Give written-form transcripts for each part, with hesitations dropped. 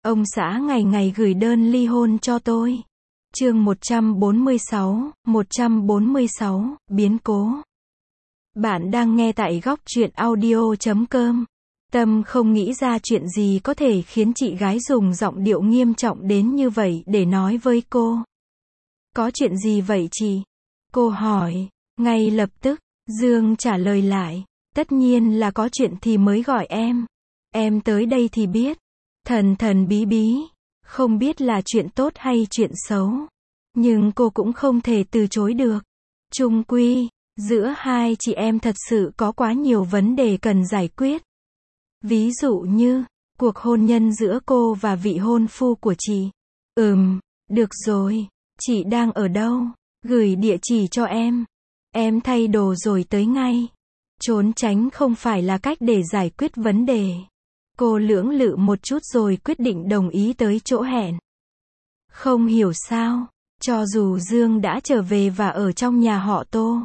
Ông xã ngày ngày gửi đơn ly hôn cho tôi. Chương 146, biến cố. Bạn đang nghe tại góc truyện audio.com. Tâm không nghĩ ra chuyện gì có thể khiến chị gái dùng giọng điệu nghiêm trọng đến như vậy để nói với cô. Có chuyện gì vậy chị? Cô hỏi. Ngay lập tức, Dương trả lời lại. Tất nhiên là có chuyện thì mới gọi em. Em tới đây thì biết. Thần thần bí bí. Không biết là chuyện tốt hay chuyện xấu. Nhưng cô cũng không thể từ chối được. Chung quy, giữa hai chị em thật sự có quá nhiều vấn đề cần giải quyết. Ví dụ như, cuộc hôn nhân giữa cô và vị hôn phu của chị. Được rồi. Chị đang ở đâu? Gửi địa chỉ cho em. Em thay đồ rồi tới ngay. Trốn tránh không phải là cách để giải quyết vấn đề. Cô lưỡng lự một chút rồi quyết định đồng ý tới chỗ hẹn. Không hiểu sao, cho dù Dương đã trở về và ở trong nhà họ Tô,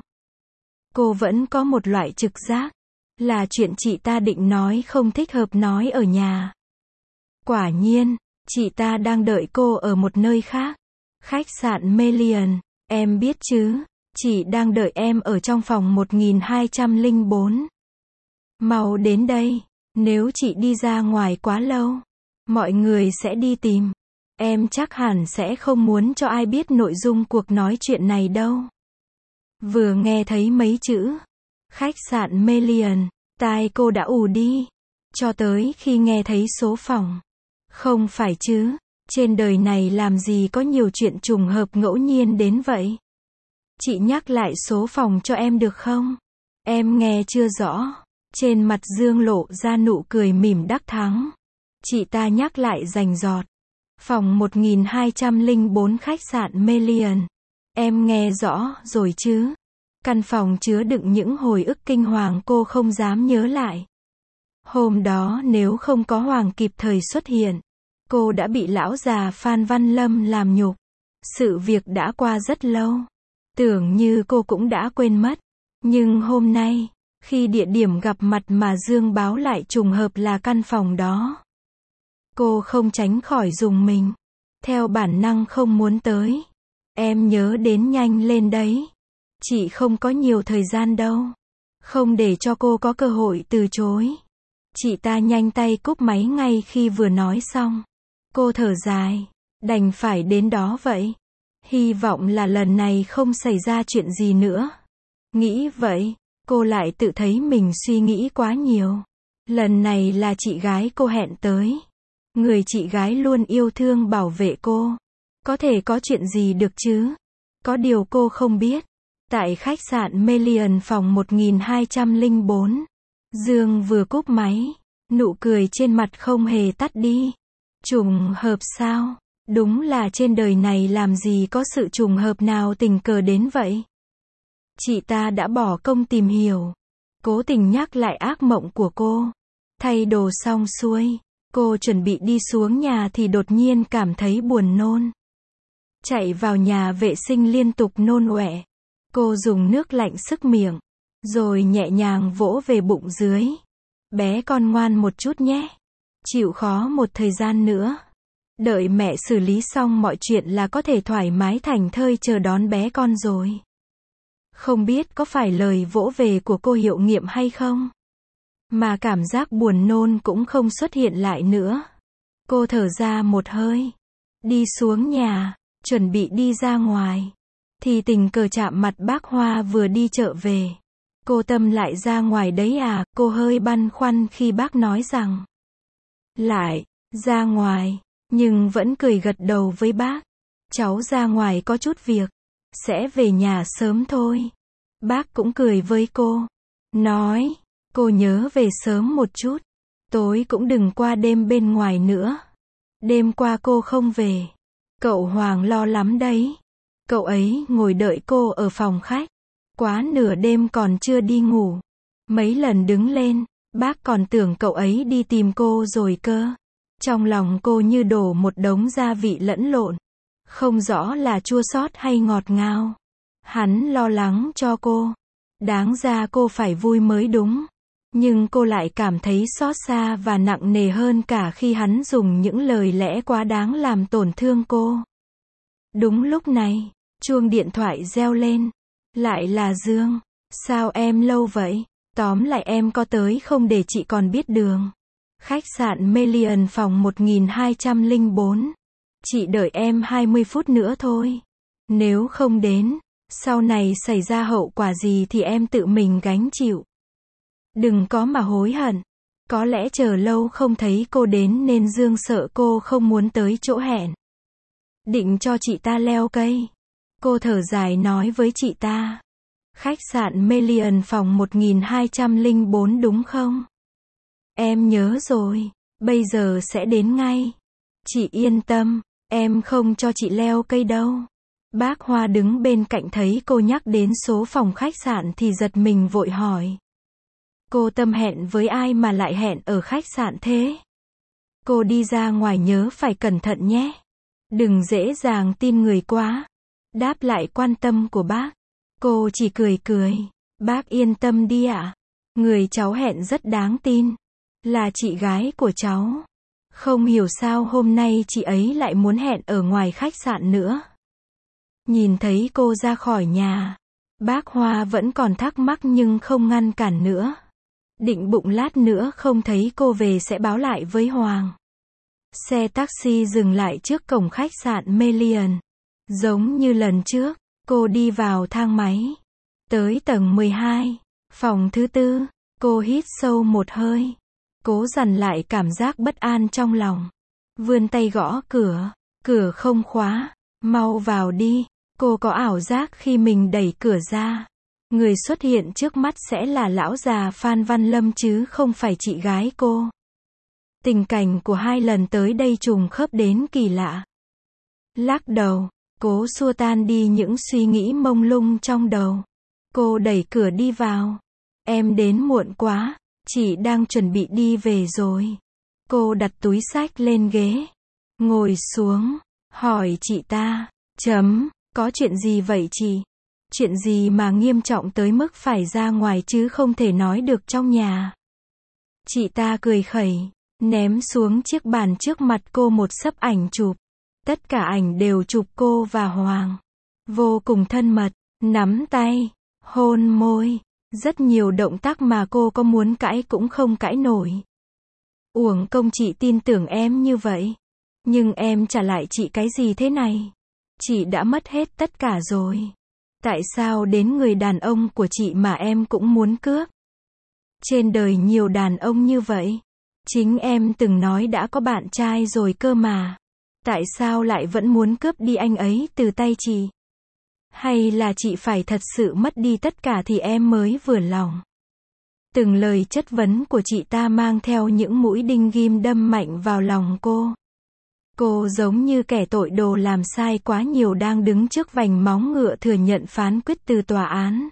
cô vẫn có một loại trực giác, là chuyện chị ta định nói không thích hợp nói ở nhà. Quả nhiên, chị ta đang đợi cô ở một nơi khác. Khách sạn Melian, em biết chứ, chị đang đợi em ở trong phòng 1204. Mau đến đây, nếu chị đi ra ngoài quá lâu, mọi người sẽ đi tìm. Em chắc hẳn sẽ không muốn cho ai biết nội dung cuộc nói chuyện này đâu. Vừa nghe thấy mấy chữ khách sạn Melian, tai cô đã ù đi. Cho tới khi nghe thấy số phòng. Không phải chứ, trên đời này làm gì có nhiều chuyện trùng hợp ngẫu nhiên đến vậy. Chị nhắc lại số phòng cho em được không? Em nghe chưa rõ. Trên mặt Dương lộ ra nụ cười mỉm đắc thắng. Chị ta nhắc lại rành rọt. Phòng 1204 khách sạn Melian. Em nghe rõ rồi chứ? Căn phòng chứa đựng những hồi ức kinh hoàng cô không dám nhớ lại. Hôm đó nếu không có Hoàng kịp thời xuất hiện, cô đã bị lão già Phan Văn Lâm làm nhục. Sự việc đã qua rất lâu. Tưởng như cô cũng đã quên mất. Nhưng hôm nay, khi địa điểm gặp mặt mà Dương báo lại trùng hợp là căn phòng đó, cô không tránh khỏi rùng mình. Theo bản năng không muốn tới. Em nhớ đến nhanh lên đấy. Chị không có nhiều thời gian đâu. Không để cho cô có cơ hội từ chối. Chị ta nhanh tay cúp máy ngay khi vừa nói xong. Cô thở dài. Đành phải đến đó vậy. Hy vọng là lần này không xảy ra chuyện gì nữa. Nghĩ vậy, cô lại tự thấy mình suy nghĩ quá nhiều. Lần này là chị gái cô hẹn tới. Người chị gái luôn yêu thương bảo vệ cô. Có thể có chuyện gì được chứ? Có điều cô không biết. Tại khách sạn Melian phòng 1204, Dương vừa cúp máy. Nụ cười trên mặt không hề tắt đi. Trùng hợp sao? Đúng là trên đời này làm gì có sự trùng hợp nào tình cờ đến vậy. Chị ta đã bỏ công tìm hiểu. Cố tình nhắc lại ác mộng của cô. Thay đồ xong xuôi, cô chuẩn bị đi xuống nhà thì đột nhiên cảm thấy buồn nôn. Chạy vào nhà vệ sinh liên tục nôn ọe. Cô dùng nước lạnh xức miệng, rồi nhẹ nhàng vỗ về bụng dưới. Bé con ngoan một chút nhé. Chịu khó một thời gian nữa. Đợi mẹ xử lý xong mọi chuyện là có thể thoải mái thảnh thơi chờ đón bé con rồi. Không biết có phải lời vỗ về của cô hiệu nghiệm hay không? Mà cảm giác buồn nôn cũng không xuất hiện lại nữa. Cô thở ra một hơi. Đi xuống nhà, chuẩn bị đi ra ngoài. Thì tình cờ chạm mặt bác Hoa vừa đi chợ về. Cô Tâm lại ra ngoài đấy à? Cô hơi băn khoăn khi bác nói rằng lại ra ngoài, nhưng vẫn cười gật đầu với bác. Cháu ra ngoài có chút việc, sẽ về nhà sớm thôi. Bác cũng cười với cô, nói, cô nhớ về sớm một chút. Tối cũng đừng qua đêm bên ngoài nữa. Đêm qua cô không về, cậu Hoàng lo lắm đấy. Cậu ấy ngồi đợi cô ở phòng khách. Quá nửa đêm còn chưa đi ngủ. Mấy lần đứng lên, bác còn tưởng cậu ấy đi tìm cô rồi cơ. Trong lòng cô như đổ một đống gia vị lẫn lộn. Không rõ là chua xót hay ngọt ngào. Hắn lo lắng cho cô. Đáng ra cô phải vui mới đúng. Nhưng cô lại cảm thấy xót xa và nặng nề hơn cả khi hắn dùng những lời lẽ quá đáng làm tổn thương cô. Đúng lúc này, chuông điện thoại reo lên. Lại là Dương. Sao em lâu vậy? Tóm lại em có tới không để chị còn biết đường. Khách sạn Melian phòng 1204. Chị đợi em 20 phút nữa thôi. Nếu không đến, sau này xảy ra hậu quả gì thì em tự mình gánh chịu. Đừng có mà hối hận. Có lẽ chờ lâu không thấy cô đến nên Dương sợ cô không muốn tới chỗ hẹn. Định cho chị ta leo cây. Cô thở dài nói với chị ta. Khách sạn Melian phòng 1204 đúng không? Em nhớ rồi, bây giờ sẽ đến ngay. Chị yên tâm, em không cho chị leo cây đâu. Bác Hoa đứng bên cạnh thấy cô nhắc đến số phòng khách sạn thì giật mình vội hỏi. Cô Tâm hẹn với ai mà lại hẹn ở khách sạn thế? Cô đi ra ngoài nhớ phải cẩn thận nhé. Đừng dễ dàng tin người quá. Đáp lại quan tâm của bác. Cô chỉ cười cười. Bác yên tâm đi ạ. Người cháu hẹn rất đáng tin. Là chị gái của cháu. Không hiểu sao hôm nay chị ấy lại muốn hẹn ở ngoài khách sạn nữa. Nhìn thấy cô ra khỏi nhà. Bác Hoa vẫn còn thắc mắc nhưng không ngăn cản nữa. Định bụng lát nữa không thấy cô về sẽ báo lại với Hoàng. Xe taxi dừng lại trước cổng khách sạn Melian. Giống như lần trước, cô đi vào thang máy. Tới tầng 12, phòng thứ 4, cô hít sâu một hơi. Cố dằn lại cảm giác bất an trong lòng. Vươn tay gõ cửa. Cửa không khóa. Mau vào đi. Cô có ảo giác khi mình đẩy cửa ra. Người xuất hiện trước mắt sẽ là lão già Phan Văn Lâm chứ không phải chị gái cô. Tình cảnh của hai lần tới đây trùng khớp đến kỳ lạ. Lắc đầu, cố xua tan đi những suy nghĩ mông lung trong đầu. Cô đẩy cửa đi vào. Em đến muộn quá, chị đang chuẩn bị đi về rồi. Cô đặt túi xách lên ghế. Ngồi xuống, hỏi chị ta. Có chuyện gì vậy chị? Chuyện gì mà nghiêm trọng tới mức phải ra ngoài chứ không thể nói được trong nhà? Chị ta cười khẩy, ném xuống chiếc bàn trước mặt cô một xấp ảnh chụp. Tất cả ảnh đều chụp cô và Hoàng. Vô cùng thân mật, nắm tay, hôn môi, rất nhiều động tác mà cô có muốn cãi cũng không cãi nổi. Uổng công chị tin tưởng em như vậy. Nhưng em trả lại chị cái gì thế này? Chị đã mất hết tất cả rồi. Tại sao đến người đàn ông của chị mà em cũng muốn cướp? Trên đời nhiều đàn ông như vậy. Chính em từng nói đã có bạn trai rồi cơ mà. Tại sao lại vẫn muốn cướp đi anh ấy từ tay chị? Hay là chị phải thật sự mất đi tất cả thì em mới vừa lòng? Từng lời chất vấn của chị ta mang theo những mũi đinh ghim đâm mạnh vào lòng cô. Cô giống như kẻ tội đồ làm sai quá nhiều đang đứng trước vành móng ngựa thừa nhận phán quyết từ tòa án.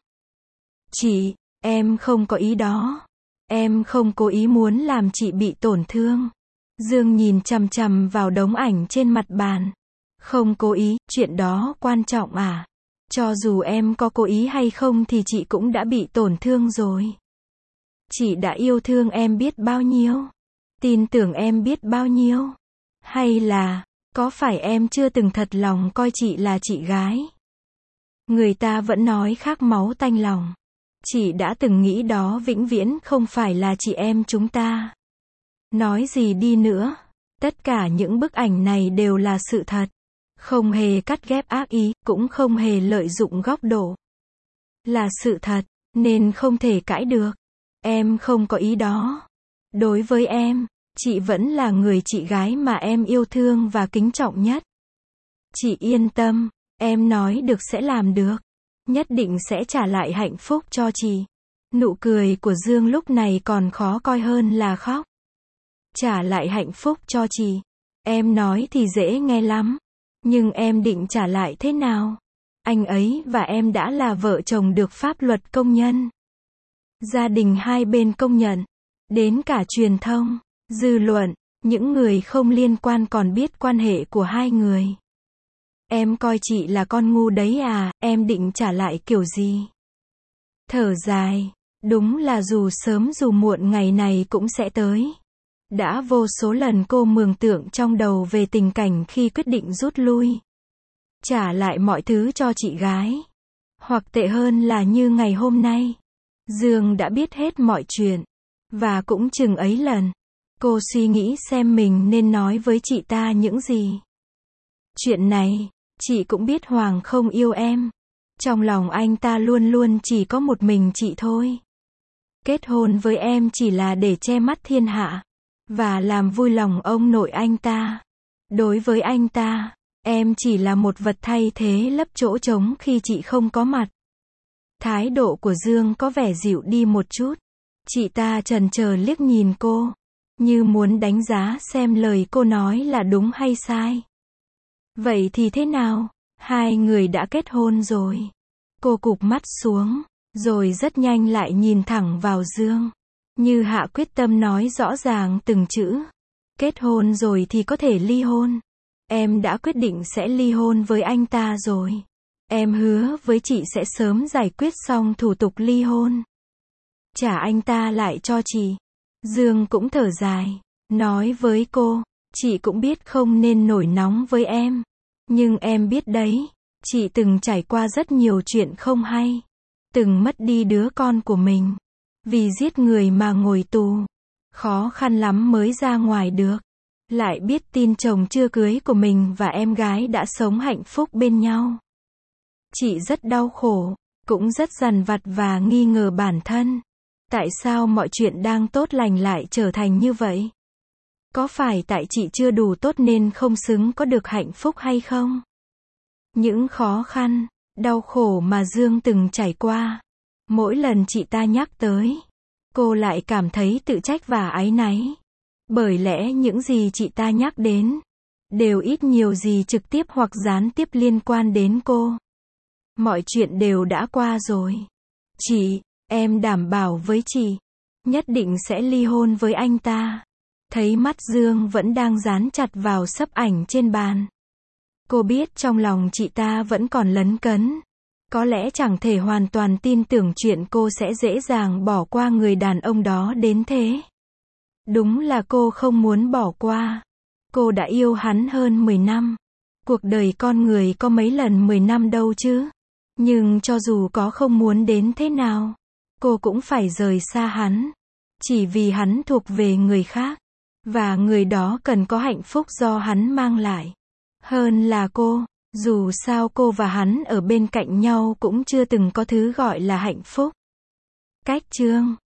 Chị, em không có ý đó. Em không cố ý muốn làm chị bị tổn thương. Dương nhìn chằm chằm vào đống ảnh trên mặt bàn. Không cố ý, chuyện đó quan trọng à? Cho dù em có cố ý hay không thì chị cũng đã bị tổn thương rồi. Chị đã yêu thương em biết bao nhiêu? Tin tưởng em biết bao nhiêu? Hay là, có phải em chưa từng thật lòng coi chị là chị gái? Người ta vẫn nói khác máu tanh lòng. Chị đã từng nghĩ đó vĩnh viễn không phải là chị em chúng ta. Nói gì đi nữa, tất cả những bức ảnh này đều là sự thật. Không hề cắt ghép ác ý, cũng không hề lợi dụng góc độ. Là sự thật, nên không thể cãi được. Em không có ý đó. Đối với em, chị vẫn là người chị gái mà em yêu thương và kính trọng nhất. Chị yên tâm, em nói được sẽ làm được. Nhất định sẽ trả lại hạnh phúc cho chị. Nụ cười của Dương lúc này còn khó coi hơn là khóc. Trả lại hạnh phúc cho chị. Em nói thì dễ nghe lắm. Nhưng em định trả lại thế nào? Anh ấy và em đã là vợ chồng được pháp luật công nhận. Gia đình hai bên công nhận. Đến cả truyền thông, dư luận, những người không liên quan còn biết quan hệ của hai người. Em coi chị là con ngu đấy à, em định trả lại kiểu gì? Thở dài, Đúng là dù sớm dù muộn ngày này cũng sẽ tới. Đã vô số lần cô mường tượng trong đầu về tình cảnh khi quyết định rút lui. Trả lại mọi thứ cho chị gái. Hoặc tệ hơn là như ngày hôm nay. Dương đã biết hết mọi chuyện. Và cũng chừng ấy lần. Cô suy nghĩ xem mình nên nói với chị ta những gì. Chuyện này, chị cũng biết Hoàng không yêu em. Trong lòng anh ta luôn luôn chỉ có một mình chị thôi. Kết hôn với em chỉ là để che mắt thiên hạ. Và làm vui lòng ông nội anh ta. Đối với anh ta, em chỉ là một vật thay thế lấp chỗ trống khi chị không có mặt. Thái độ của Dương có vẻ dịu đi một chút. Chị ta chần chờ liếc nhìn cô. Như muốn đánh giá xem lời cô nói là đúng hay sai. Vậy thì thế nào? Hai người đã kết hôn rồi. Cô cụp mắt xuống. Rồi rất nhanh lại nhìn thẳng vào Dương. Như hạ quyết tâm nói rõ ràng từng chữ. Kết hôn rồi thì có thể ly hôn. Em đã quyết định sẽ ly hôn với anh ta rồi. Em hứa với chị sẽ sớm giải quyết xong thủ tục ly hôn. Trả anh ta lại cho chị. Dương cũng thở dài. Nói với cô. Chị cũng biết không nên nổi nóng với em. Nhưng em biết đấy. Chị từng trải qua rất nhiều chuyện không hay. Từng mất đi đứa con của mình. Vì giết người mà ngồi tù. Khó khăn lắm mới ra ngoài được. Lại biết tin chồng chưa cưới của mình và em gái đã sống hạnh phúc bên nhau. Chị rất đau khổ. Cũng rất dằn vặt và nghi ngờ bản thân. Tại sao mọi chuyện đang tốt lành lại trở thành như vậy? Có phải tại chị chưa đủ tốt nên không xứng có được hạnh phúc hay không? Những khó khăn, đau khổ mà Dương từng trải qua. Mỗi lần chị ta nhắc tới, cô lại cảm thấy tự trách và áy náy. Bởi lẽ những gì chị ta nhắc đến, đều ít nhiều gì trực tiếp hoặc gián tiếp liên quan đến cô. Mọi chuyện đều đã qua rồi. Chị, em đảm bảo với chị, nhất định sẽ ly hôn với anh ta. Thấy mắt Dương vẫn đang dán chặt vào sấp ảnh trên bàn. Cô biết trong lòng chị ta vẫn còn lấn cấn. Có lẽ chẳng thể hoàn toàn tin tưởng chuyện cô sẽ dễ dàng bỏ qua người đàn ông đó đến thế. Đúng là cô không muốn bỏ qua. Cô đã yêu hắn hơn 10 năm. Cuộc đời con người có mấy lần 10 năm đâu chứ. Nhưng cho dù có không muốn đến thế nào, cô cũng phải rời xa hắn. Chỉ vì hắn thuộc về người khác. Và người đó cần có hạnh phúc do hắn mang lại. Hơn là cô. Dù sao cô và hắn ở bên cạnh nhau cũng chưa từng có thứ gọi là hạnh phúc. Cách chương